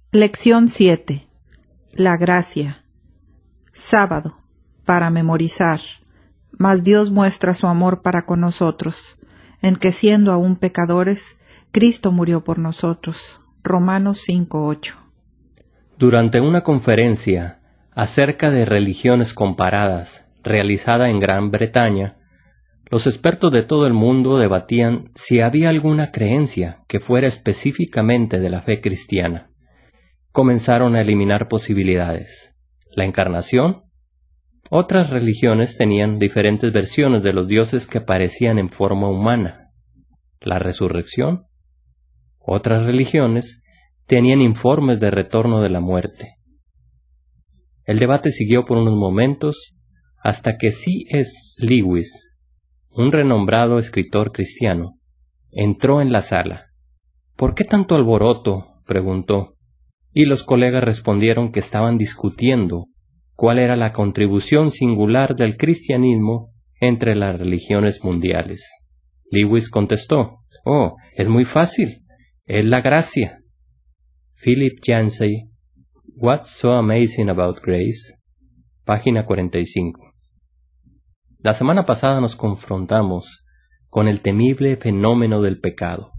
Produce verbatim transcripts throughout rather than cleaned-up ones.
Lección siete. La gracia. Sábado. Para memorizar. Mas Dios muestra su amor para con nosotros, en que siendo aún pecadores, Cristo murió por nosotros. Romanos cinco ocho. Durante una conferencia acerca de religiones comparadas, realizada en Gran Bretaña, los expertos de todo el mundo debatían si había alguna creencia que fuera específicamente de la fe cristiana. Comenzaron a eliminar posibilidades. ¿La encarnación? Otras religiones tenían diferentes versiones de los dioses que aparecían en forma humana. ¿La resurrección? Otras religiones tenían informes de retorno de la muerte. El debate siguió por unos momentos hasta que C S Lewis, un renombrado escritor cristiano, entró en la sala. ¿Por qué tanto alboroto?, preguntó, y los colegas respondieron que estaban discutiendo cuál era la contribución singular del cristianismo entre las religiones mundiales. Lewis contestó, «Oh, es muy fácil, es la gracia». Philip Yancey, What's So Amazing About Grace? Página cuarenta y cinco. La semana pasada nos confrontamos con el temible fenómeno del pecado,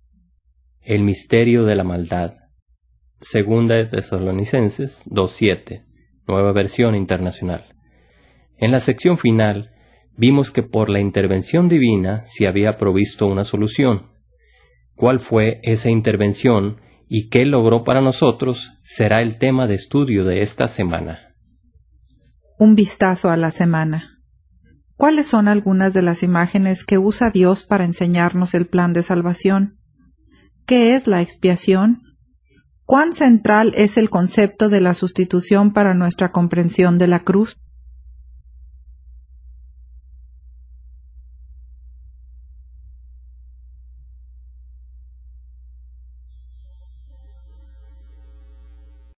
el misterio de la maldad. Segunda de Tesalonicenses dos siete, Nueva Versión Internacional. En la sección final vimos que por la intervención divina se había provisto una solución. ¿Cuál fue esa intervención y qué logró para nosotros? Será el tema de estudio de esta semana. Un vistazo a la semana. ¿Cuáles son algunas de las imágenes que usa Dios para enseñarnos el plan de salvación? ¿Qué es la expiación? ¿Cuán central es el concepto de la sustitución para nuestra comprensión de la cruz?